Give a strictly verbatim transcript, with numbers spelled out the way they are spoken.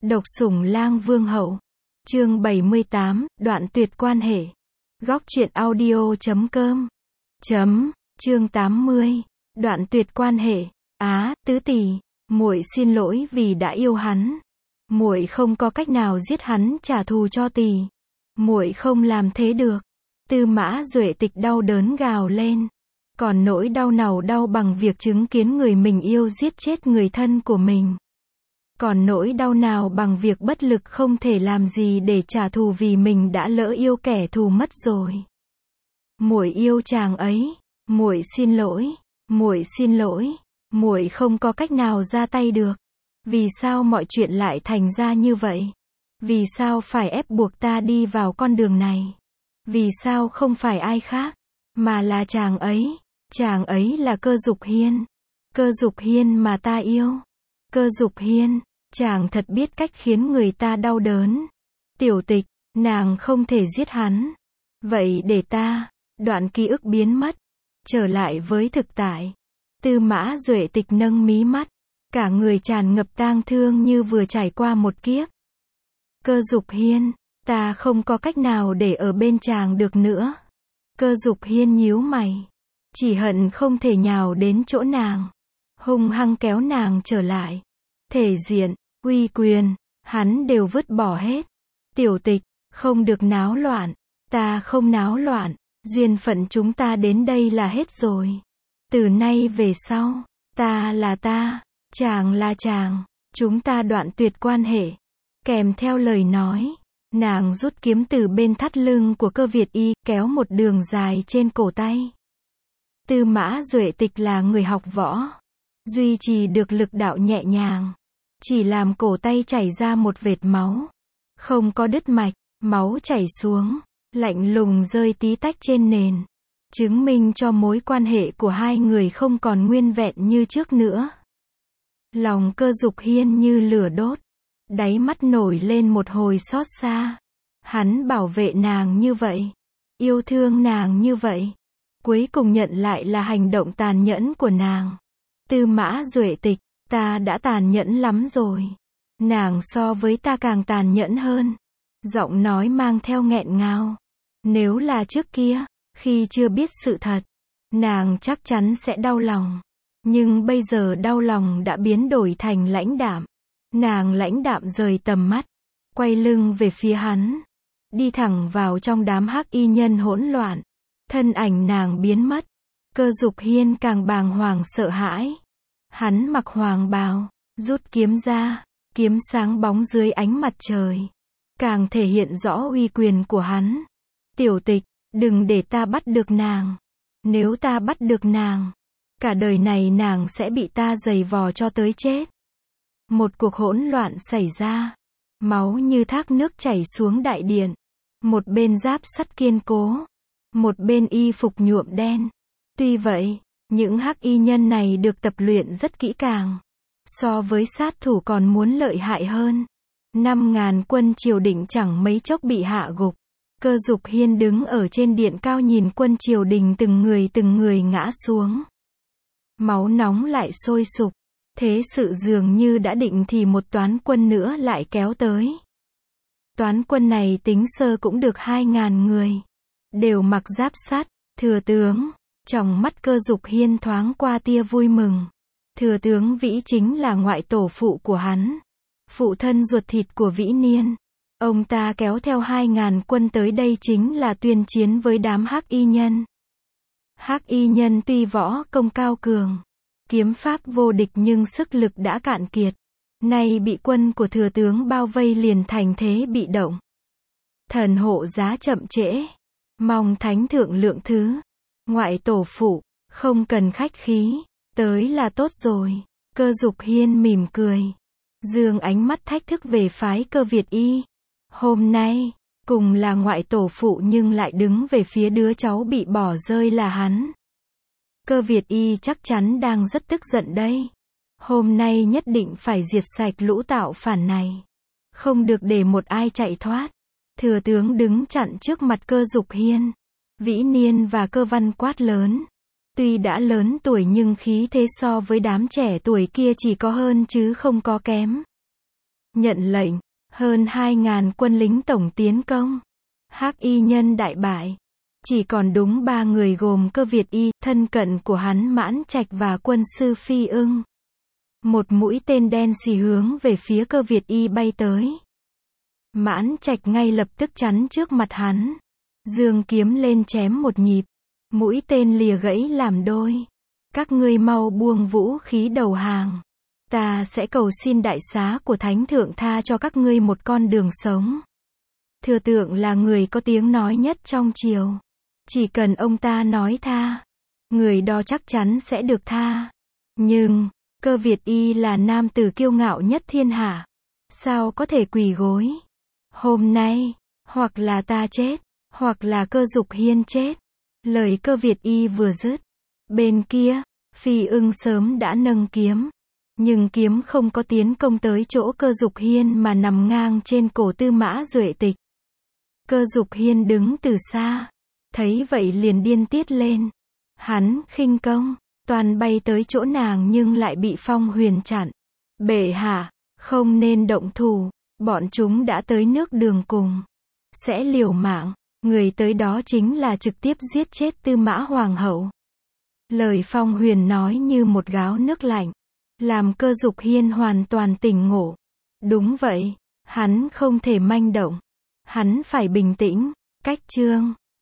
Độc sủng lang vương hậu. Chương bảy mươi tám, đoạn tuyệt quan hệ. Góc truyện audio chấm com. Chấm, chương tám mươi. Đoạn tuyệt quan hệ. Á, tứ tỷ, muội xin lỗi vì đã yêu hắn. Muội không có cách nào giết hắn trả thù cho tỷ. Muội không làm thế được. Tư Mã Duệ Tịch đau đớn gào lên. Còn nỗi đau nào đau bằng việc chứng kiến người mình yêu giết chết người thân của mình. Còn nỗi đau nào bằng việc bất lực không thể làm gì để trả thù vì mình đã lỡ yêu kẻ thù mất rồi. Muội yêu chàng ấy, muội xin lỗi, muội xin lỗi, muội không có cách nào ra tay được. Vì sao mọi chuyện lại thành ra như vậy? Vì sao phải ép buộc ta đi vào con đường này? Vì sao không phải ai khác, mà là chàng ấy? Chàng ấy là Cơ Dục Hiên. Cơ Dục Hiên mà ta yêu. Cơ Dục Hiên, chàng thật biết cách khiến người ta đau đớn. Tiểu Tịch, nàng không thể giết hắn. Vậy để ta, đoạn ký ức biến mất, trở lại với thực tại. Tư Mã Duệ Tịch nâng mí mắt, cả người tràn ngập tang thương như vừa trải qua một kiếp. Cơ Dục Hiên, ta không có cách nào để ở bên chàng được nữa. Cơ Dục Hiên nhíu mày, chỉ hận không thể nhào đến chỗ nàng, hung hăng kéo nàng trở lại. Thể diện, uy quyền, hắn đều vứt bỏ hết. Tiểu Tịch, không được náo loạn. Ta không náo loạn, duyên phận chúng ta đến đây là hết rồi. Từ nay về sau, ta là ta, chàng là chàng, chúng ta đoạn tuyệt quan hệ. Kèm theo lời nói, nàng rút kiếm từ bên thắt lưng của Cơ Việt Y, kéo một đường dài trên cổ tay. Tư Mã Duệ Tịch là người học võ, duy trì được lực đạo nhẹ nhàng, chỉ làm cổ tay chảy ra một vệt máu, không có đứt mạch, máu chảy xuống, lạnh lùng rơi tí tách trên nền, chứng minh cho mối quan hệ của hai người không còn nguyên vẹn như trước nữa. Lòng Cơ Dục Hiên như lửa đốt, đáy mắt nổi lên một hồi xót xa. Hắn bảo vệ nàng như vậy, yêu thương nàng như vậy, cuối cùng nhận lại là hành động tàn nhẫn của nàng. Tư Mã Duệ Tịch, ta đã tàn nhẫn lắm rồi. Nàng so với ta càng tàn nhẫn hơn. Giọng nói mang theo nghẹn ngào. Nếu là trước kia, khi chưa biết sự thật, nàng chắc chắn sẽ đau lòng. Nhưng bây giờ đau lòng đã biến đổi thành lãnh đạm. Nàng lãnh đạm rời tầm mắt, quay lưng về phía hắn, đi thẳng vào trong đám hắc y nhân hỗn loạn. Thân ảnh nàng biến mất. Cơ Dục Hiên càng bàng hoàng sợ hãi. Hắn mặc hoàng bào, rút kiếm ra, kiếm sáng bóng dưới ánh mặt trời, càng thể hiện rõ uy quyền của hắn. Tiểu Tịch, đừng để ta bắt được nàng. Nếu ta bắt được nàng, cả đời này nàng sẽ bị ta giày vò cho tới chết. Một cuộc hỗn loạn xảy ra, máu như thác nước chảy xuống đại điện. Một bên giáp sắt kiên cố, một bên y phục nhuộm đen. Tuy vậy, những hắc y nhân này được tập luyện rất kỹ càng, so với sát thủ còn muốn lợi hại hơn. Năm ngàn quân triều đình chẳng mấy chốc bị hạ gục. Cơ Dục Hiên đứng ở trên điện cao nhìn quân triều đình từng người từng người ngã xuống. Máu nóng lại sôi sục. Thế sự dường như đã định thì một toán quân nữa lại kéo tới. Toán quân này tính sơ cũng được hai ngàn người, đều mặc giáp sắt. Thừa tướng, trong mắt Cơ Dục Hiên thoáng qua tia vui mừng. Thừa tướng Vĩ chính là ngoại tổ phụ của hắn, phụ thân ruột thịt của Vĩ Niên. Ông ta kéo theo hai ngàn quân tới đây chính là tuyên chiến với đám hắc y nhân. Hắc y nhân tuy võ công cao cường, kiếm pháp vô địch nhưng sức lực đã cạn kiệt. Nay bị quân của thừa tướng bao vây liền thành thế bị động. Thần hộ giá chậm trễ, mong thánh thượng lượng thứ. Ngoại tổ phụ, không cần khách khí, tới là tốt rồi. Cơ Dục Hiên mỉm cười, dương ánh mắt thách thức về phái Cơ Việt Y. Hôm nay, cùng là ngoại tổ phụ nhưng lại đứng về phía đứa cháu bị bỏ rơi là hắn. Cơ Việt Y chắc chắn đang rất tức giận đây. Hôm nay nhất định phải diệt sạch lũ tạo phản này. Không được để một ai chạy thoát. Thừa tướng đứng chặn trước mặt Cơ Dục Hiên. Vĩ Niên và Cơ Văn quát lớn. Tuy đã lớn tuổi nhưng khí thế so với đám trẻ tuổi kia chỉ có hơn chứ không có kém. Nhận lệnh, hơn hai ngàn quân lính tổng tiến công. Hắc y nhân đại bại. Chỉ còn đúng ba người gồm Cơ Việt Y, thân cận của hắn Mãn Trạch và quân sư Phi Ưng. Một mũi tên đen xì hướng về phía Cơ Việt Y bay tới. Mãn Trạch ngay lập tức chắn trước mặt hắn. Giương kiếm lên chém một nhịp. Mũi tên lìa gãy làm đôi. Các ngươi mau buông vũ khí đầu hàng. Ta sẽ cầu xin đại xá của Thánh Thượng tha cho các ngươi một con đường sống. Thừa Tượng là người có tiếng nói nhất trong triều. Chỉ cần ông ta nói tha, người đó chắc chắn sẽ được tha. Nhưng, Cơ Việt Y là nam tử kiêu ngạo nhất thiên hạ. Sao có thể quỳ gối? Hôm nay, hoặc là ta chết, hoặc là Cơ Dục Hiên chết. Lời Cơ Việt Y vừa dứt. Bên kia, Phi Ưng sớm đã nâng kiếm. Nhưng kiếm không có tiến công tới chỗ Cơ Dục Hiên mà nằm ngang trên cổ Tư Mã Duệ Tịch. Cơ Dục Hiên đứng từ xa. Thấy vậy liền điên tiết lên. Hắn khinh công, toàn bay tới chỗ nàng nhưng lại bị Phong Huyền chặn. Bệ hạ, không nên động thủ, bọn chúng đã tới nước đường cùng. Sẽ liều mạng, người tới đó chính là trực tiếp giết chết Tư Mã Hoàng hậu. Lời Phong Huyền nói như một gáo nước lạnh, làm Cơ Dục Hiên hoàn toàn tỉnh ngộ. Đúng vậy, hắn không thể manh động. Hắn phải bình tĩnh, cách chương.